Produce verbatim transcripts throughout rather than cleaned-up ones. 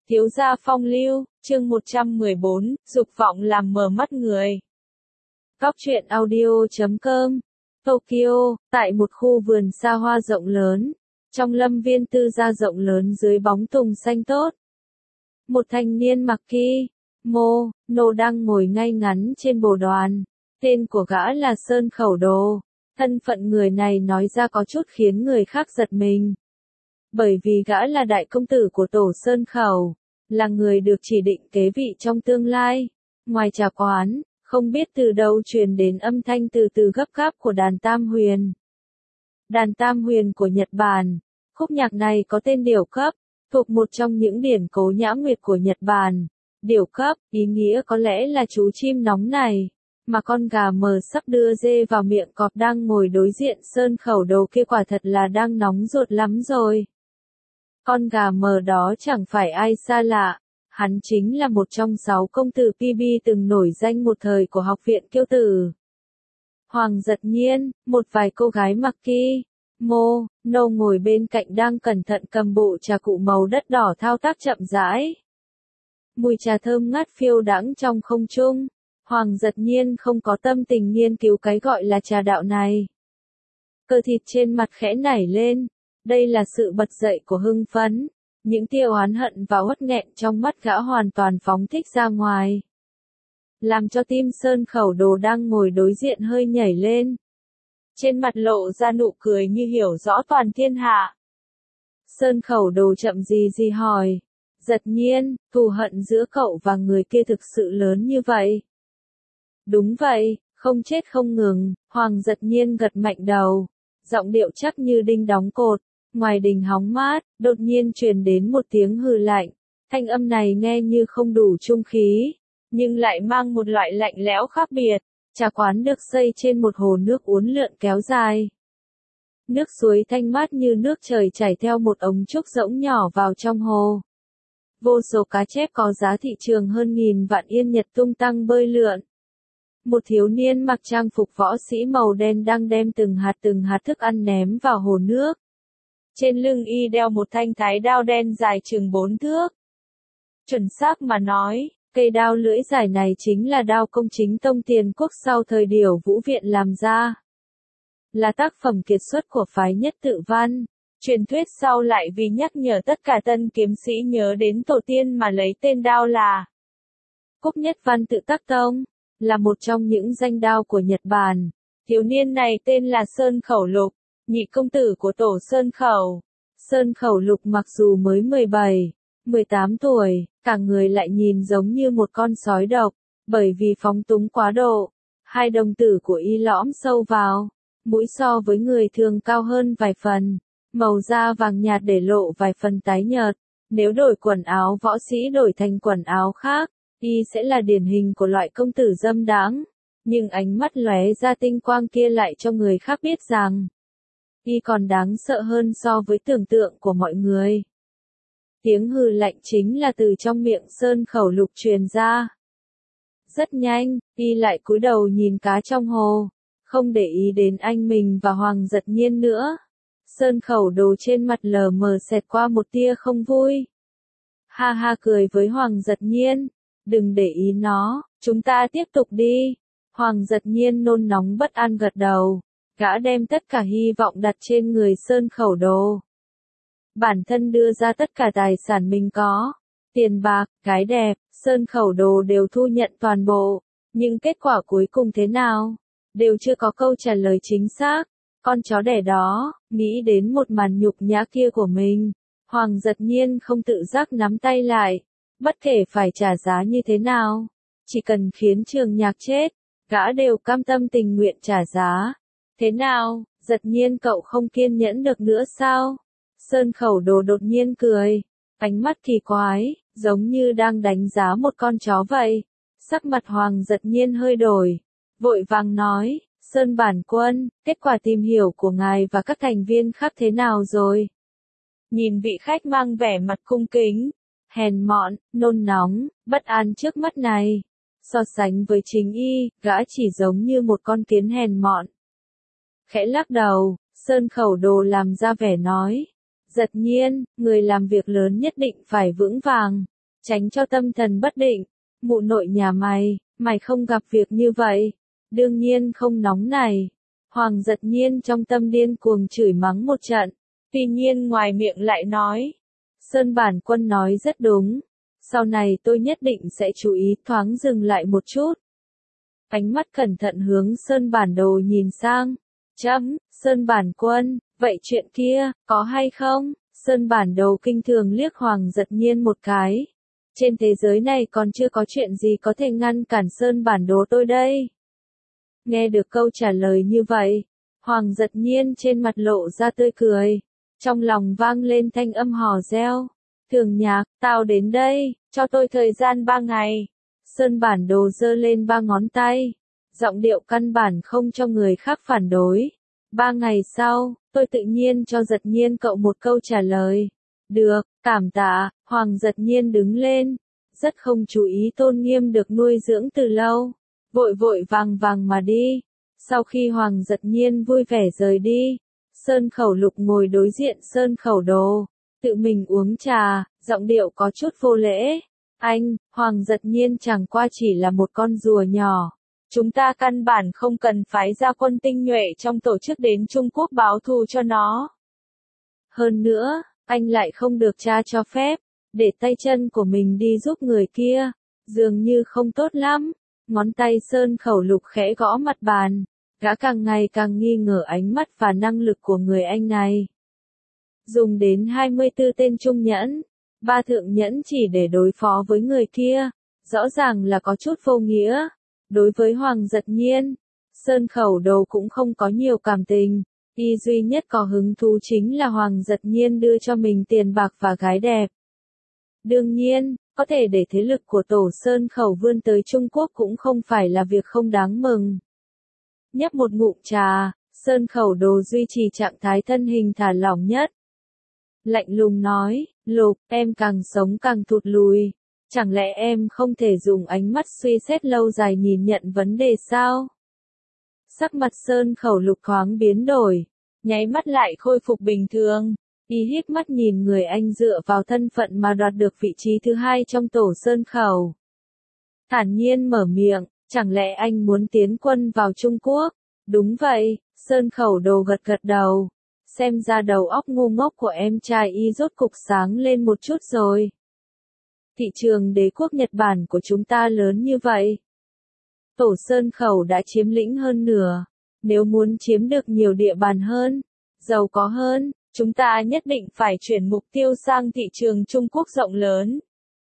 Thiếu gia phong lưu, chương một trăm mười bốn, dục vọng làm mờ mắt người. Góc truyện audio chấm com, Tokyo, tại một khu vườn xa hoa rộng lớn, trong lâm viên tư gia rộng lớn dưới bóng tùng xanh tốt. Một thanh niên mặc kimono đang ngồi ngay ngắn trên bồ đoàn, tên của gã là Sơn Khẩu Đồ. Thân phận người này nói ra có chút khiến người khác giật mình. Bởi vì gã là đại công tử của tổ Sơn Khẩu, là người được chỉ định kế vị trong tương lai. Ngoài trà quán, không biết từ đâu truyền đến âm thanh từ từ gấp gáp của đàn tam huyền. Đàn tam huyền của Nhật Bản, khúc nhạc này có tên điểu cấp, thuộc một trong những điển cố nhã nguyệt của Nhật Bản. Điểu cấp, ý nghĩa có lẽ là chú chim nóng này, mà con gà mờ sắp đưa dê vào miệng cọp đang ngồi đối diện Sơn Khẩu Đồ kia quả thật là đang nóng ruột lắm rồi. Con gà mờ đó chẳng phải ai xa lạ, hắn chính là một trong sáu công tử pê bê từng nổi danh một thời của học viện Kiêu Tử. Hoàng Giật Nhiên, một vài cô gái mặc kimono ngồi bên cạnh đang cẩn thận cầm bộ trà cụ màu đất đỏ thao tác chậm rãi. Mùi trà thơm ngát phiêu đãng trong không trung, Hoàng Giật Nhiên không có tâm tình nghiên cứu cái gọi là trà đạo này. Cơ thịt trên mặt khẽ nảy lên. Đây là sự bật dậy của hưng phấn, những tia oán hận và uất nghẹn trong mắt gã hoàn toàn phóng thích ra ngoài. Làm cho tim Sơn Khẩu Đồ đang ngồi đối diện hơi nhảy lên. Trên mặt lộ ra nụ cười như hiểu rõ toàn thiên hạ. Sơn Khẩu Đồ chậm gì gì hỏi, Giật Nhiên, thù hận giữa cậu và người kia thực sự lớn như vậy? Đúng vậy, không chết không ngừng, Hoàng Giật Nhiên gật mạnh đầu, giọng điệu chắc như đinh đóng cột. Ngoài đình hóng mát, đột nhiên truyền đến một tiếng hừ lạnh. Thanh âm này nghe như không đủ trung khí, nhưng lại mang một loại lạnh lẽo khác biệt. Trà quán được xây trên một hồ nước uốn lượn kéo dài. Nước suối thanh mát như nước trời chảy theo một ống trúc rỗng nhỏ vào trong hồ. Vô số cá chép có giá thị trường hơn nghìn vạn yên Nhật tung tăng bơi lượn. Một thiếu niên mặc trang phục võ sĩ màu đen đang đem từng hạt từng hạt thức ăn ném vào hồ nước. Trên lưng y đeo một thanh thái đao đen dài chừng bốn thước. Chuẩn xác mà nói, cây đao lưỡi dài này chính là đao công chính tông tiền quốc sau thời Điểu Vũ Viện làm ra. Là tác phẩm kiệt xuất của phái Nhất Tự Văn. Truyền thuyết sau lại vì nhắc nhở tất cả tân kiếm sĩ nhớ đến tổ tiên mà lấy tên đao là Cúc Nhất Văn Tự Tác Tông, là một trong những danh đao của Nhật Bản. Thiếu niên này tên là Sơn Khẩu Lục, nhị công tử của tổ Sơn Khẩu. Sơn Khẩu Lục mặc dù mới mười bảy, mười tám tuổi, cả người lại nhìn giống như một con sói độc, bởi vì phóng túng quá độ. Hai đồng tử của y lõm sâu vào, mũi so với người thường cao hơn vài phần, màu da vàng nhạt để lộ vài phần tái nhợt. Nếu đổi quần áo võ sĩ đổi thành quần áo khác, y sẽ là điển hình của loại công tử dâm đãng. Nhưng ánh mắt lóe ra tinh quang kia lại cho người khác biết rằng y còn đáng sợ hơn so với tưởng tượng của mọi người. Tiếng hừ lạnh chính là từ trong miệng Sơn Khẩu Lục truyền ra. Rất nhanh, y lại cúi đầu nhìn cá trong hồ, không để ý đến anh mình và Hoàng Giật Nhiên nữa. Sơn Khẩu Đồ trên mặt lờ mờ xẹt qua một tia không vui. Ha ha cười với Hoàng Giật Nhiên, đừng để ý nó, chúng ta tiếp tục đi. Hoàng Giật Nhiên nôn nóng bất an gật đầu. Gã đem tất cả hy vọng đặt trên người Sơn Khẩu Đồ. Bản thân đưa ra tất cả tài sản mình có, tiền bạc, gái đẹp, Sơn Khẩu Đồ đều thu nhận toàn bộ. Nhưng kết quả cuối cùng thế nào? Đều chưa có câu trả lời chính xác. Con chó đẻ đó, nghĩ đến một màn nhục nhã kia của mình. Hoàng Giật Nhiên không tự giác nắm tay lại. Bất kể phải trả giá như thế nào, chỉ cần khiến Trường Nhạc chết, gã đều cam tâm tình nguyện trả giá. Thế nào, Giật Nhiên cậu không kiên nhẫn được nữa sao? Sơn Khẩu Đồ đột nhiên cười, ánh mắt kỳ quái, giống như đang đánh giá một con chó vậy. Sắc mặt Hoàng Giật Nhiên hơi đổi, vội vàng nói, Sơn Bản Quân, kết quả tìm hiểu của ngài và các thành viên khác thế nào rồi? Nhìn vị khách mang vẻ mặt cung kính, hèn mọn, nôn nóng, bất an trước mắt này. So sánh với chính y, gã chỉ giống như một con kiến hèn mọn. Khẽ lắc đầu, Sơn Khẩu Đồ làm ra vẻ nói. Giật Nhiên, người làm việc lớn nhất định phải vững vàng. tránh cho tâm thần bất định. Mụ nội nhà mày, mày không gặp việc như vậy. Đương nhiên không nóng này. Hoàng Giật Nhiên trong tâm điên cuồng chửi mắng một trận. Tuy nhiên ngoài miệng lại nói. Sơn Bản Quân nói rất đúng. Sau này tôi nhất định sẽ chú ý, thoáng dừng lại một chút. Ánh mắt cẩn thận hướng Sơn Bản Đồ nhìn sang. Chấm, Sơn Bản Quân, vậy chuyện kia, có hay không? Sơn Bản Đồ kinh thường liếc Hoàng Giật Nhiên một cái. Trên thế giới này còn chưa có chuyện gì có thể ngăn cản Sơn Bản Đồ tôi đây. Nghe được câu trả lời như vậy, Hoàng Giật Nhiên trên mặt lộ ra tươi cười. Trong lòng vang lên thanh âm hò reo. Thường Nhạc, tao đến đây, cho tôi thời gian ba ngày. Sơn Bản Đồ giơ lên ba ngón tay. Giọng điệu căn bản không cho người khác phản đối. Ba ngày sau, tôi tự nhiên cho Giật Nhiên cậu một câu trả lời. Được, cảm tạ. Hoàng Giật Nhiên đứng lên. Rất không chú ý tôn nghiêm được nuôi dưỡng từ lâu. Vội vội vàng vàng mà đi. Sau khi Hoàng Giật Nhiên vui vẻ rời đi, Sơn Khẩu Lục ngồi đối diện Sơn Khẩu Đồ. Tự mình uống trà, giọng điệu có chút vô lễ. Anh, Hoàng Giật Nhiên chẳng qua chỉ là một con rùa nhỏ. Chúng ta căn bản không cần phái ra quân tinh nhuệ trong tổ chức đến Trung Quốc báo thù cho nó. Hơn nữa, anh lại không được cha cho phép, để tay chân của mình đi giúp người kia, dường như không tốt lắm. Ngón tay Sơn Khẩu Lục khẽ gõ mặt bàn, gã càng ngày càng nghi ngờ ánh mắt và năng lực của người anh này. Dùng đến hai mươi tư tên trung nhẫn, ba thượng nhẫn chỉ để đối phó với người kia, rõ ràng là có chút vô nghĩa. Đối với Hoàng Giật Nhiên, Sơn Khẩu Đồ cũng không có nhiều cảm tình, y duy nhất có hứng thú chính là Hoàng Giật Nhiên đưa cho mình tiền bạc và gái đẹp. Đương nhiên, có thể để thế lực của tổ Sơn Khẩu vươn tới Trung Quốc cũng không phải là việc không đáng mừng. Nhấp một ngụm trà, Sơn Khẩu Đồ duy trì trạng thái thân hình thả lỏng nhất. Lạnh lùng nói, Lục, em càng sống càng thụt lùi. Chẳng lẽ em không thể dùng ánh mắt suy xét lâu dài nhìn nhận vấn đề sao? Sắc mặt Sơn Khẩu Lục thoáng biến đổi, nháy mắt lại khôi phục bình thường. Y híp mắt nhìn người anh dựa vào thân phận mà đoạt được vị trí thứ hai trong tổ Sơn Khẩu. Thản nhiên mở miệng, chẳng lẽ anh muốn tiến quân vào Trung Quốc? Đúng vậy, Sơn Khẩu Đồ gật gật đầu. Xem ra đầu óc ngu ngốc của em trai y rốt cục sáng lên một chút rồi. Thị trường đế quốc Nhật Bản của chúng ta lớn như vậy. Tổ Sơn Khẩu đã chiếm lĩnh hơn nửa. Nếu muốn chiếm được nhiều địa bàn hơn, giàu có hơn, chúng ta nhất định phải chuyển mục tiêu sang thị trường Trung Quốc rộng lớn.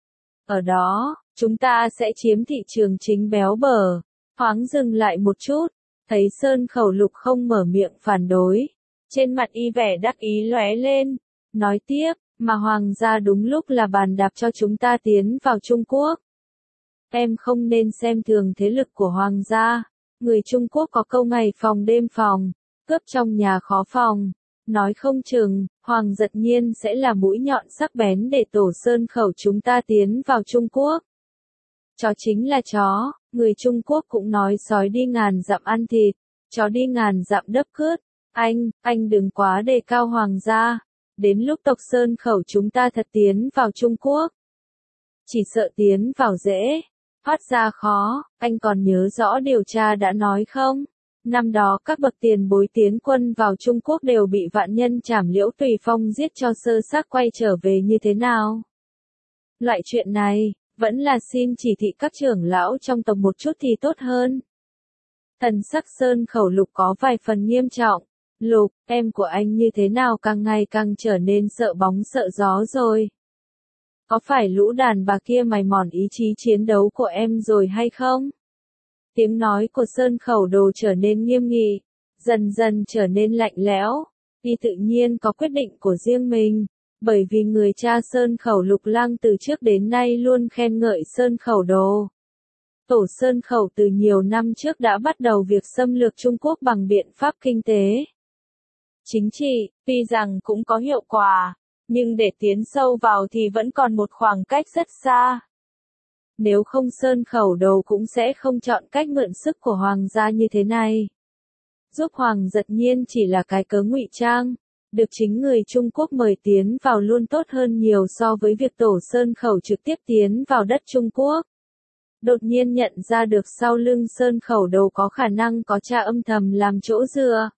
Ở đó, chúng ta sẽ chiếm thị trường chính béo bở. Thoáng dừng lại một chút, thấy Sơn Khẩu Lục không mở miệng phản đối. Trên mặt y vẻ đắc ý lóe lên, nói tiếp, mà Hoàng gia đúng lúc là bàn đạp cho chúng ta tiến vào Trung Quốc. Em không nên xem thường thế lực của Hoàng gia. Người Trung Quốc có câu ngày phòng đêm phòng, cướp trong nhà khó phòng. Nói không chừng, Hoàng Giật Nhiên sẽ là mũi nhọn sắc bén để tổ Sơn Khẩu chúng ta tiến vào Trung Quốc. Chó chính là chó, người Trung Quốc cũng nói sói đi ngàn dặm ăn thịt, chó đi ngàn dặm đớp cướp. Anh, anh đừng quá đề cao Hoàng gia. Đến lúc tộc Sơn Khẩu chúng ta thật tiến vào Trung Quốc. Chỉ sợ tiến vào dễ, thoát ra khó. Anh còn nhớ rõ điều tra đã nói không? Năm đó các bậc tiền bối tiến quân vào Trung Quốc đều bị vạn nhân trảm Liễu Tùy Phong giết cho sơ xác quay trở về như thế nào? Loại chuyện này, vẫn là xin chỉ thị các trưởng lão trong tộc một chút thì tốt hơn. Thần sắc Sơn Khẩu Lục có vài phần nghiêm trọng. Lục, em của anh như thế nào càng ngày càng trở nên sợ bóng sợ gió rồi? Có phải lũ đàn bà kia mài mòn ý chí chiến đấu của em rồi hay không? Tiếng nói của Sơn Khẩu Đồ trở nên nghiêm nghị, dần dần trở nên lạnh lẽo. Y tự nhiên có quyết định của riêng mình, bởi vì người cha Sơn Khẩu Lục Lang từ trước đến nay luôn khen ngợi Sơn Khẩu Đồ. Tổ Sơn Khẩu từ nhiều năm trước đã bắt đầu việc xâm lược Trung Quốc bằng biện pháp kinh tế. Chính trị, tuy rằng cũng có hiệu quả, nhưng để tiến sâu vào thì vẫn còn một khoảng cách rất xa. Nếu không Sơn Khẩu Đồ cũng sẽ không chọn cách mượn sức của Hoàng gia như thế này. Giúp Hoàng Giật Nhiên chỉ là cái cớ ngụy trang, được chính người Trung Quốc mời tiến vào luôn tốt hơn nhiều so với việc Tổ Sơn Khẩu trực tiếp tiến vào đất Trung Quốc. Đột nhiên nhận ra được sau lưng Sơn Khẩu Đồ có khả năng có cha âm thầm làm chỗ dựa.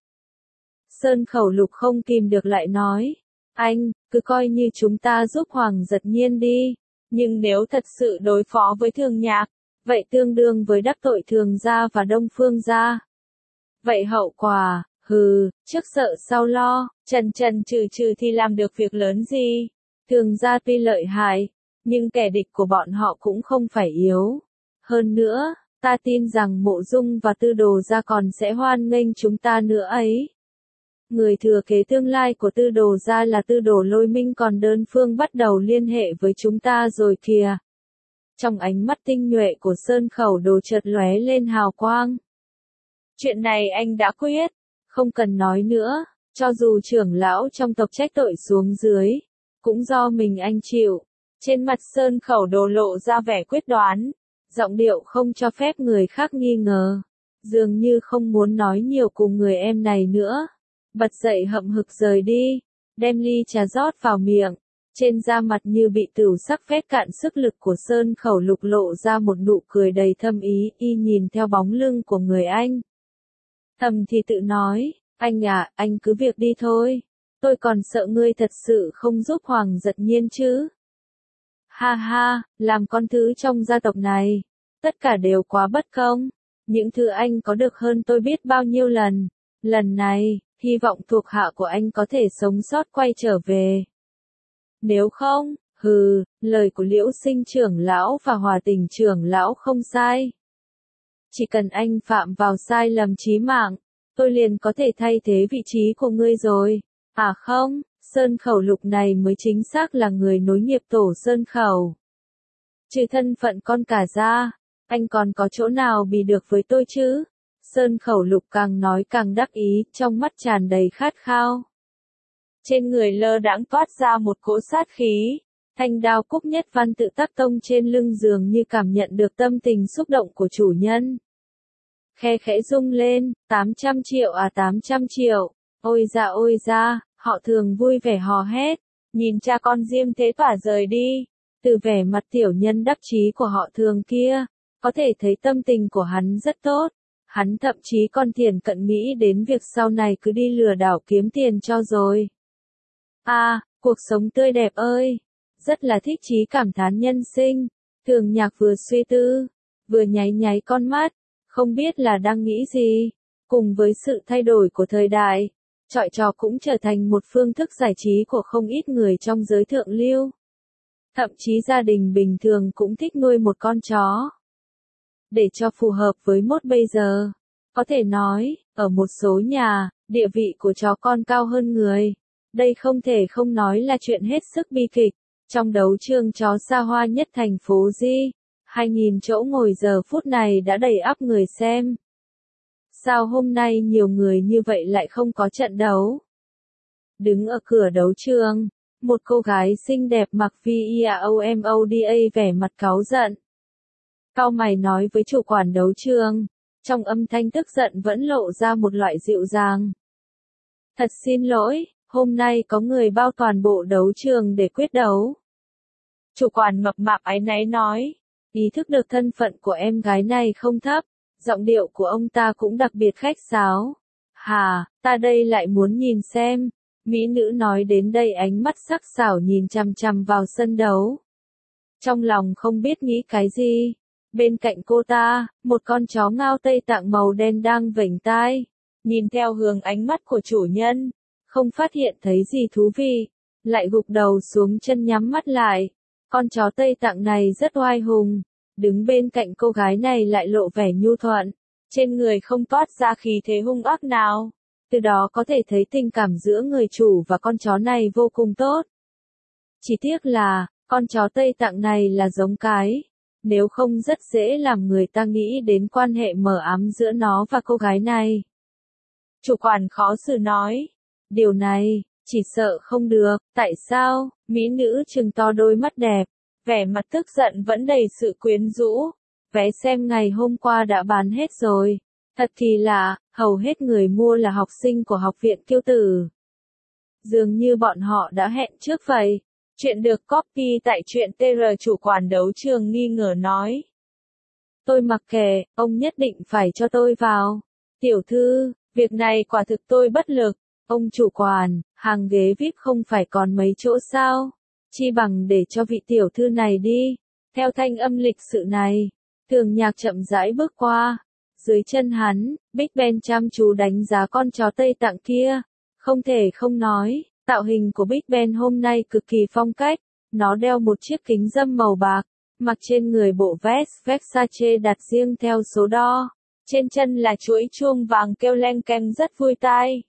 Sơn Khẩu Lục không kìm được lại nói, anh, cứ coi như chúng ta giúp Hoàng Giật Nhiên đi, nhưng nếu thật sự đối phó với Thường Nhạc, vậy tương đương với đắc tội Thường gia và Đông Phương gia. Vậy hậu quả, hừ, trước sợ sau lo, trần trần trừ trừ thì làm được việc lớn gì? Thường gia tuy lợi hại, nhưng kẻ địch của bọn họ cũng không phải yếu. Hơn nữa, ta tin rằng Mộ Dung và Tư Đồ gia còn sẽ hoan nghênh chúng ta nữa ấy. Người thừa kế tương lai của Tư Đồ gia là Tư Đồ Lôi Minh còn đơn phương bắt đầu liên hệ với chúng ta rồi kìa. Trong ánh mắt tinh nhuệ của Sơn Khẩu Đồ chợt lóe lên hào quang. Chuyện này anh đã quyết, không cần nói nữa, cho dù trưởng lão trong tộc trách tội xuống dưới, cũng do mình anh chịu. Trên mặt Sơn Khẩu Đồ lộ ra vẻ quyết đoán, giọng điệu không cho phép người khác nghi ngờ, dường như không muốn nói nhiều cùng người em này nữa. Bật dậy hậm hực rời đi, đem ly trà rót vào miệng, trên da mặt như bị tửu sắc phét cạn sức lực của Sơn Khẩu Lục lộ ra một nụ cười đầy thâm ý, y nhìn theo bóng lưng của người anh. Thầm thì tự nói, anh à, anh cứ việc đi thôi, tôi còn sợ ngươi thật sự không giúp Hoàng Giật Nhiên chứ. Ha ha, làm con thứ trong gia tộc này, tất cả đều quá bất công, những thứ anh có được hơn tôi biết bao nhiêu lần, lần này, hy vọng thuộc hạ của anh có thể sống sót quay trở về. Nếu không, hừ, lời của Liễu Sinh trưởng lão và Hòa Tình trưởng lão không sai. Chỉ cần anh phạm vào sai lầm chí mạng, tôi liền có thể thay thế vị trí của ngươi rồi. À không, Sơn Khẩu Lục này mới chính xác là người nối nghiệp Tổ Sơn Khẩu. Trừ thân phận con cả ra, anh còn có chỗ nào bì được với tôi chứ? Sơn Khẩu Lục càng nói càng đắc ý, trong mắt tràn đầy khát khao. Trên người lơ đãng toát ra một cỗ sát khí, thanh đao Cúc Nhất Văn tự tác tông trên lưng dường như cảm nhận được tâm tình xúc động của chủ nhân. Khe khẽ rung lên, tám trăm triệu à tám trăm triệu, ôi ra ôi ra, họ Thường vui vẻ hò hét, nhìn cha con Diêm Thế Tỏa rời đi, từ vẻ mặt tiểu nhân đắc chí của họ Thường kia, có thể thấy tâm tình của hắn rất tốt. Hắn thậm chí còn thiển cận nghĩ đến việc sau này cứ đi lừa đảo kiếm tiền cho rồi. À, cuộc sống tươi đẹp ơi! Rất là thích chí cảm thán nhân sinh. Thường Nhạc vừa suy tư, vừa nháy nháy con mắt, không biết là đang nghĩ gì. Cùng với sự thay đổi của thời đại, chọi trò cũng trở thành một phương thức giải trí của không ít người trong giới thượng lưu. Thậm chí gia đình bình thường cũng thích nuôi một con chó. Để cho phù hợp với mốt bây giờ. Có thể nói, ở một số nhà, địa vị của chó con cao hơn người. Đây không thể không nói là chuyện hết sức bi kịch. Trong đấu trường chó xa hoa nhất thành phố Di, hai nghìn chỗ ngồi giờ phút này đã đầy ắp người xem. Sao hôm nay nhiều người như vậy lại không có trận đấu? Đứng ở cửa đấu trường, một cô gái xinh đẹp mặc viaomoda vẻ mặt cáu giận. Cau mày nói với chủ quản đấu trường, trong âm thanh tức giận vẫn lộ ra một loại dịu dàng. Thật xin lỗi, hôm nay có người bao toàn bộ đấu trường để quyết đấu. Chủ quản mập mạp áy náy nói, ý thức được thân phận của em gái này không thấp, giọng điệu của ông ta cũng đặc biệt khách sáo. Hà, ta đây lại muốn nhìn xem. Mỹ nữ nói đến đây ánh mắt sắc sảo nhìn chằm chằm vào sân đấu. Trong lòng không biết nghĩ cái gì. Bên cạnh cô ta, một con chó ngao Tây Tạng màu đen đang vểnh tai. Nhìn theo hướng ánh mắt của chủ nhân, không phát hiện thấy gì thú vị, lại gục đầu xuống chân nhắm mắt lại. Con chó Tây Tạng này rất oai hùng, đứng bên cạnh cô gái này lại lộ vẻ nhu thuận, trên người không toát ra khí thế hung ác nào. Từ đó có thể thấy tình cảm giữa người chủ và con chó này vô cùng tốt. Chỉ tiếc là, con chó Tây Tạng này là giống cái. Nếu không rất dễ làm người ta nghĩ đến quan hệ mờ ám giữa nó và cô gái này. Chủ quản khó xử nói. Điều này, chỉ sợ không được. Tại sao? Mỹ nữ trừng to đôi mắt đẹp. Vẻ mặt tức giận vẫn đầy sự quyến rũ. Vé xem ngày hôm qua đã bán hết rồi. Thật kỳ lạ, hầu hết người mua là học sinh của học viện Kiêu Tử. Dường như bọn họ đã hẹn trước vậy. Chuyện được copy tại truyện tê rờ chủ quản đấu trường nghi ngờ nói. Tôi mặc kệ, ông nhất định phải cho tôi vào. Tiểu thư, việc này quả thực tôi bất lực. Ông chủ quản, hàng ghế vi ai pi không phải còn mấy chỗ sao? Chi bằng để cho vị tiểu thư này đi. Theo thanh âm lịch sự này, Thường Nhạc chậm rãi bước qua. Dưới chân hắn, Big Ben chăm chú đánh giá con chó Tây Tạng kia. Không thể không nói, tạo hình của Big Ben hôm nay cực kỳ phong cách. Nó đeo một chiếc kính râm màu bạc, mặc trên người bộ vest Versace đặt riêng theo số đo. Trên chân là chuỗi chuông vàng kêu leng keng rất vui tai.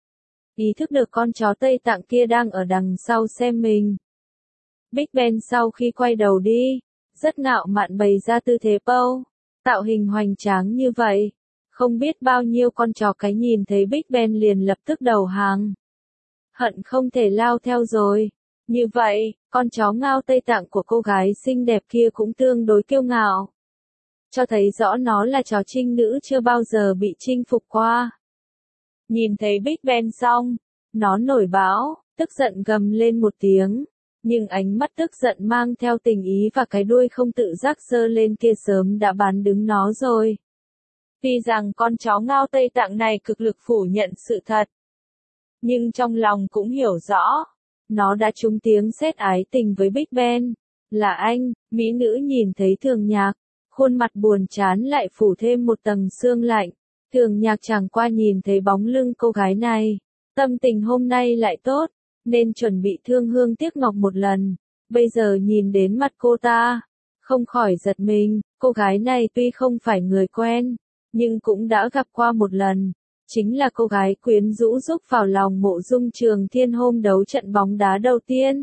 Ý thức được con chó Tây Tạng kia đang ở đằng sau xem mình. Big Ben sau khi quay đầu đi, rất ngạo mạn bày ra tư thế pose, tạo hình hoành tráng như vậy. Không biết bao nhiêu con chó cái nhìn thấy Big Ben liền lập tức đầu hàng. Hận không thể lao theo rồi. Như vậy, con chó ngao Tây Tạng của cô gái xinh đẹp kia cũng tương đối kiêu ngạo. Cho thấy rõ nó là chó trinh nữ chưa bao giờ bị chinh phục qua. Nhìn thấy Big Ben xong, nó nổi bão, tức giận gầm lên một tiếng. Nhưng ánh mắt tức giận mang theo tình ý và cái đuôi không tự giác giơ lên kia sớm đã bán đứng nó rồi. Tuy rằng con chó ngao Tây Tạng này cực lực phủ nhận sự thật, nhưng trong lòng cũng hiểu rõ, nó đã trúng tiếng sét ái tình với Big Ben. Là anh, mỹ nữ nhìn thấy Thường Nhạc, khuôn mặt buồn chán lại phủ thêm một tầng sương lạnh. Thường Nhạc chẳng qua nhìn thấy bóng lưng cô gái này, tâm tình hôm nay lại tốt, nên chuẩn bị thương hương tiếc ngọc một lần. Bây giờ nhìn đến mặt cô ta, không khỏi giật mình. Cô gái này tuy không phải người quen, nhưng cũng đã gặp qua một lần. Chính là cô gái quyến rũ giúp vào lòng Mộ Dung Trường Thiên hôm đấu trận bóng đá đầu tiên.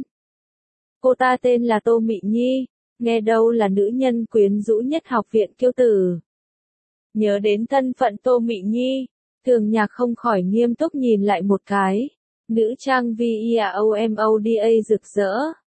Cô ta tên là Tô Mị Nhi, nghe đâu là nữ nhân quyến rũ nhất học viện Kiêu Tử. Nhớ đến thân phận Tô Mị Nhi, Thường Nhạc không khỏi nghiêm túc nhìn lại một cái. Nữ trang VIAOMODA rực rỡ.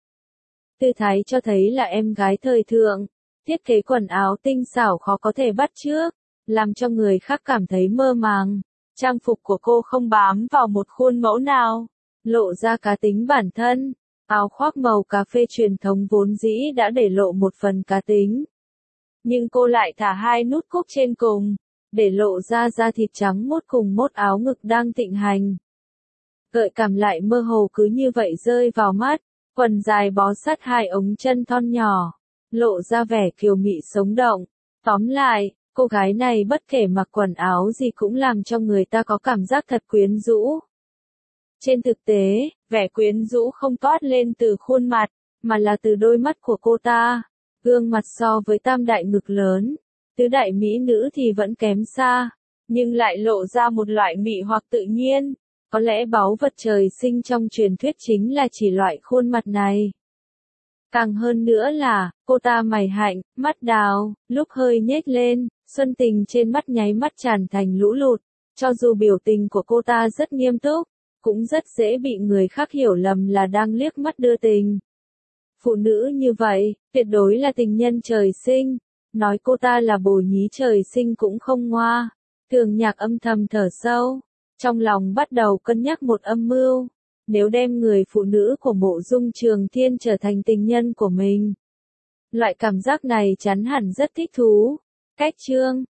Tư thái cho thấy là em gái thời thượng, thiết kế quần áo tinh xảo khó có thể bắt chước, làm cho người khác cảm thấy mơ màng. Trang phục của cô không bám vào một khuôn mẫu nào, lộ ra cá tính bản thân. Áo khoác màu cà phê truyền thống vốn dĩ đã để lộ một phần cá tính. Nhưng cô lại thả hai nút cúc trên cùng, để lộ ra da thịt trắng mốt cùng mốt áo ngực đang thịnh hành. Gợi cảm lại mơ hồ cứ như vậy rơi vào mắt, quần dài bó sát hai ống chân thon nhỏ, lộ ra vẻ kiều mị sống động. Tóm lại, cô gái này bất kể mặc quần áo gì cũng làm cho người ta có cảm giác thật quyến rũ. Trên thực tế, vẻ quyến rũ không toát lên từ khuôn mặt, mà là từ đôi mắt của cô ta. Gương mặt so với tam đại ngực lớn, tứ đại mỹ nữ thì vẫn kém xa, nhưng lại lộ ra một loại mị hoặc tự nhiên. Có lẽ báu vật trời sinh trong truyền thuyết chính là chỉ loại khuôn mặt này. Càng hơn nữa là, cô ta mày hạnh, mắt đào, lúc hơi nhếch lên, xuân tình trên mắt nháy mắt tràn thành lũ lụt. Cho dù biểu tình của cô ta rất nghiêm túc, cũng rất dễ bị người khác hiểu lầm là đang liếc mắt đưa tình. Phụ nữ như vậy, tuyệt đối là tình nhân trời sinh. Nói cô ta là bồ nhí trời sinh cũng không ngoa. Thường Nhạc âm thầm thở sâu, trong lòng bắt đầu cân nhắc một âm mưu. Nếu đem người phụ nữ của Mộ Dung Trường Thiên trở thành tình nhân của mình, loại cảm giác này chắn hẳn rất thích thú. Cách chương